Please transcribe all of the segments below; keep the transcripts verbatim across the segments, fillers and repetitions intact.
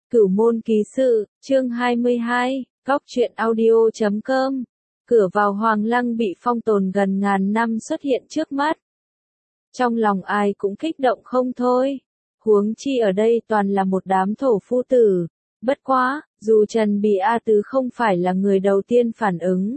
Cửu môn ký sự, chương hai mươi hai, góc truyện audio chấm com. Cửa vào Hoàng Lăng bị phong tồn gần ngàn năm xuất hiện trước mắt. Trong lòng ai cũng kích động không thôi. Huống chi ở đây toàn là một đám thổ phu tử. Bất quá, dù Trần Bì A Tứ không phải là người đầu tiên phản ứng.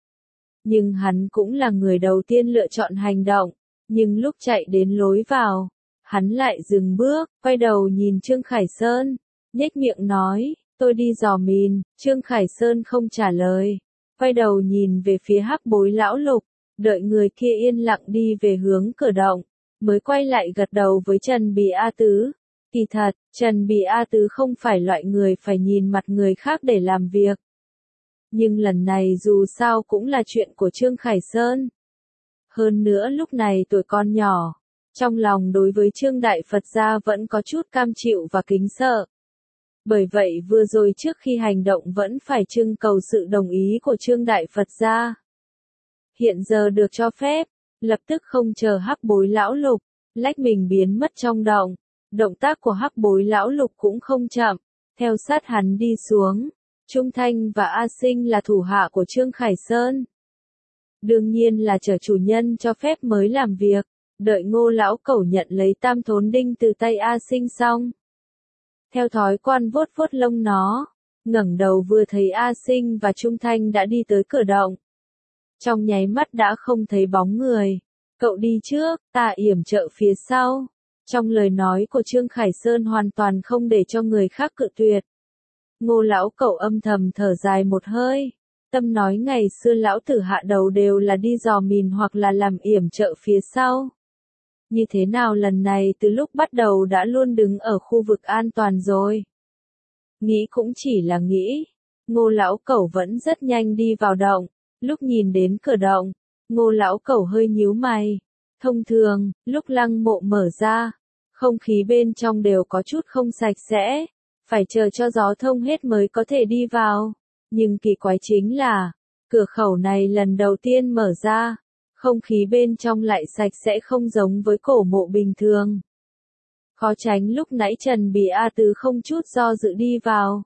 Nhưng hắn cũng là người đầu tiên lựa chọn hành động. Nhưng lúc chạy đến lối vào, hắn lại dừng bước, quay đầu nhìn Trương Khải Sơn. Nhếch miệng nói, tôi đi dò mìn. Trương Khải Sơn không trả lời. Quay đầu nhìn về phía Hắc Bối lão lục, đợi người kia yên lặng đi về hướng cửa động, mới quay lại gật đầu với Trần Bì A Tứ. Kỳ thật, Trần Bì A Tứ không phải loại người phải nhìn mặt người khác để làm việc. Nhưng lần này dù sao cũng là chuyện của Trương Khải Sơn. Hơn nữa lúc này tuổi con nhỏ, trong lòng đối với Trương Đại Phật gia vẫn có chút cam chịu và kính sợ. Bởi vậy vừa rồi trước khi hành động vẫn phải trưng cầu sự đồng ý của Trương Đại Phật gia. Hiện giờ được cho phép, lập tức không chờ Hắc Bối lão lục, lách mình biến mất trong động. Động tác của Hắc Bối lão lục cũng không chậm, theo sát hắn đi xuống. Trung Thanh và A Sinh là thủ hạ của Trương Khải Sơn. Đương nhiên là chờ chủ nhân cho phép mới làm việc, đợi Ngô lão cẩu nhận lấy tam thốn đinh từ tay A Sinh xong. Theo thói quen vuốt vuốt lông nó, ngẩng đầu vừa thấy A Sinh và Trung Thanh đã đi tới cửa động. Trong nháy mắt đã không thấy bóng người. Cậu đi trước, ta yểm trợ phía sau. Trong lời nói của Trương Khải Sơn hoàn toàn không để cho người khác cự tuyệt. Ngô lão cậu âm thầm thở dài một hơi. Tâm nói ngày xưa lão tử hạ đầu đều là đi dò mìn hoặc là làm yểm trợ phía sau. Như thế nào lần này từ lúc bắt đầu đã luôn đứng ở khu vực an toàn rồi. Nghĩ cũng chỉ là nghĩ. Ngô lão cẩu vẫn rất nhanh đi vào động. Lúc nhìn đến cửa động, Ngô lão cẩu hơi nhíu mày. Thông thường, lúc lăng mộ mở ra, không khí bên trong đều có chút không sạch sẽ. Phải chờ cho gió thông hết mới có thể đi vào. Nhưng kỳ quái chính là, cửa khẩu này lần đầu tiên mở ra. Không khí bên trong lại sạch sẽ không giống với cổ mộ bình thường. Khó tránh lúc nãy Trần Bì A Tứ không chút do dự đi vào.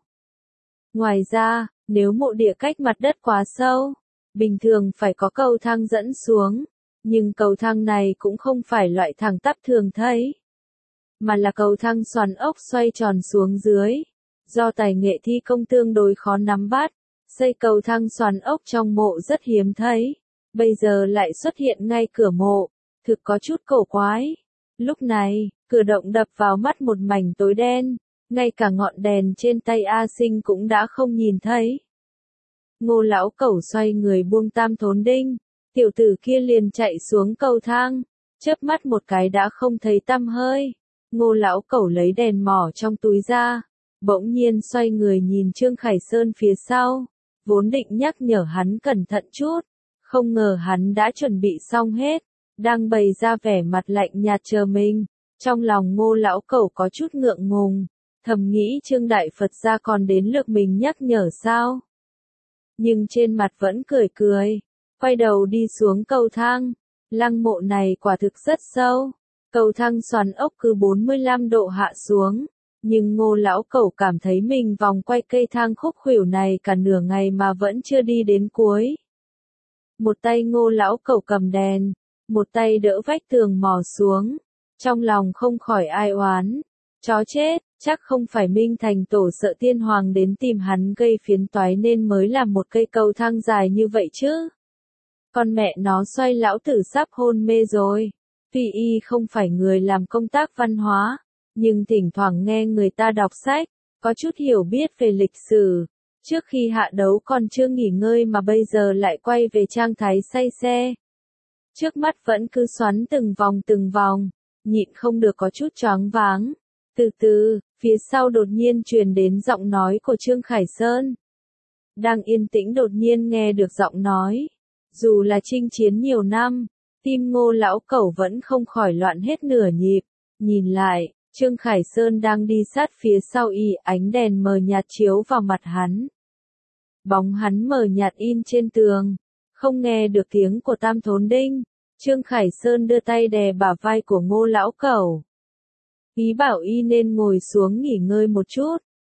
Ngoài ra, nếu mộ địa cách mặt đất quá sâu, bình thường phải có cầu thang dẫn xuống. Nhưng cầu thang này cũng không phải loại thẳng tắp thường thấy, mà là cầu thang xoắn ốc xoay tròn xuống dưới. Do tài nghệ thi công tương đối khó nắm bắt, xây cầu thang xoắn ốc trong mộ rất hiếm thấy. Bây giờ lại xuất hiện ngay cửa mộ, thực có chút cổ quái. Lúc này, cửa động đập vào mắt một mảnh tối đen, ngay cả ngọn đèn trên tay A Sinh cũng đã không nhìn thấy. Ngô lão cẩu xoay người buông tam thốn đinh, tiểu tử kia liền chạy xuống cầu thang, chớp mắt một cái đã không thấy tăm hơi. Ngô lão cẩu lấy đèn mỏ trong túi ra, bỗng nhiên xoay người nhìn Trương Khải Sơn phía sau, vốn định nhắc nhở hắn cẩn thận chút. Không ngờ hắn đã chuẩn bị xong hết, đang bày ra vẻ mặt lạnh nhạt chờ mình. Trong lòng Ngô lão cẩu có chút ngượng ngùng, thầm nghĩ Trương Đại Phật gia còn đến lượt mình nhắc nhở sao. Nhưng trên mặt vẫn cười cười, quay đầu đi xuống cầu thang. Lăng mộ này quả thực rất sâu, cầu thang xoắn ốc cứ bốn mươi lăm độ hạ xuống. Nhưng Ngô lão cẩu cảm thấy mình vòng quay cây thang khúc khuỷu này cả nửa ngày mà vẫn chưa đi đến cuối. Một tay Ngô lão cẩu cầm đèn, một tay đỡ vách tường mò xuống. Trong lòng không khỏi ai oán. Chó chết, chắc không phải Minh Thành tổ sợ tiên hoàng đến tìm hắn gây phiền toái nên mới làm một cây cầu thang dài như vậy chứ. Con mẹ nó xoay lão tử sắp hôn mê rồi. Tuy y không phải người làm công tác văn hóa, nhưng thỉnh thoảng nghe người ta đọc sách, có chút hiểu biết về lịch sử. Trước khi hạ đấu còn chưa nghỉ ngơi mà bây giờ lại quay về trang thái say xe. Trước mắt vẫn cứ xoắn từng vòng từng vòng, nhịn không được có chút choáng váng. Từ từ, phía sau đột nhiên truyền đến giọng nói của Trương Khải Sơn. Đang yên tĩnh đột nhiên nghe được giọng nói. Dù là chinh chiến nhiều năm, tim Ngô lão cẩu vẫn không khỏi loạn hết nửa nhịp. Nhìn lại, Trương Khải Sơn đang đi sát phía sau y, ánh đèn mờ nhạt chiếu vào mặt hắn. Bóng hắn mờ nhạt in trên tường, không nghe được tiếng của tam thốn đinh. Trương Khải Sơn đưa tay đè bả vai của Ngô lão cẩu. Ý bảo y nên ngồi xuống nghỉ ngơi một chút,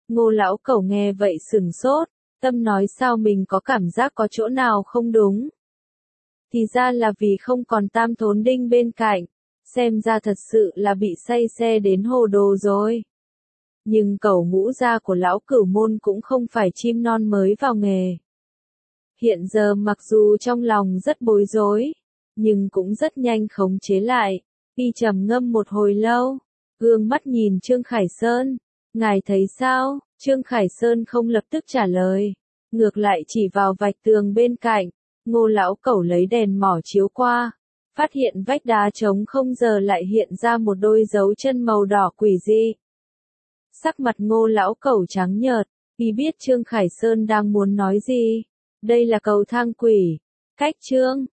Ngô lão cẩu nghe vậy sừng sốt, tâm nói sao mình có cảm giác có chỗ nào không đúng. Thì ra là vì không còn Tam Thốn Đinh bên cạnh, xem ra thật sự là bị say xe đến hồ đồ rồi. Nhưng cẩu ngũ gia của lão cửu môn cũng không phải chim non mới vào nghề. Hiện giờ mặc dù trong lòng rất bối rối, nhưng cũng rất nhanh khống chế lại, y trầm ngâm một hồi lâu, gương mắt nhìn Trương Khải Sơn, ngài thấy sao? Trương Khải Sơn không lập tức trả lời, ngược lại chỉ vào vạch tường bên cạnh. Ngô lão cẩu lấy đèn mỏ chiếu qua, phát hiện vách đá trống không giờ lại hiện ra một đôi dấu chân màu đỏ quỷ dị. Sắc mặt Ngô lão cẩu trắng nhợt, y biết Trương Khải Sơn đang muốn nói gì. Đây là cầu thang quỷ. Cách Trương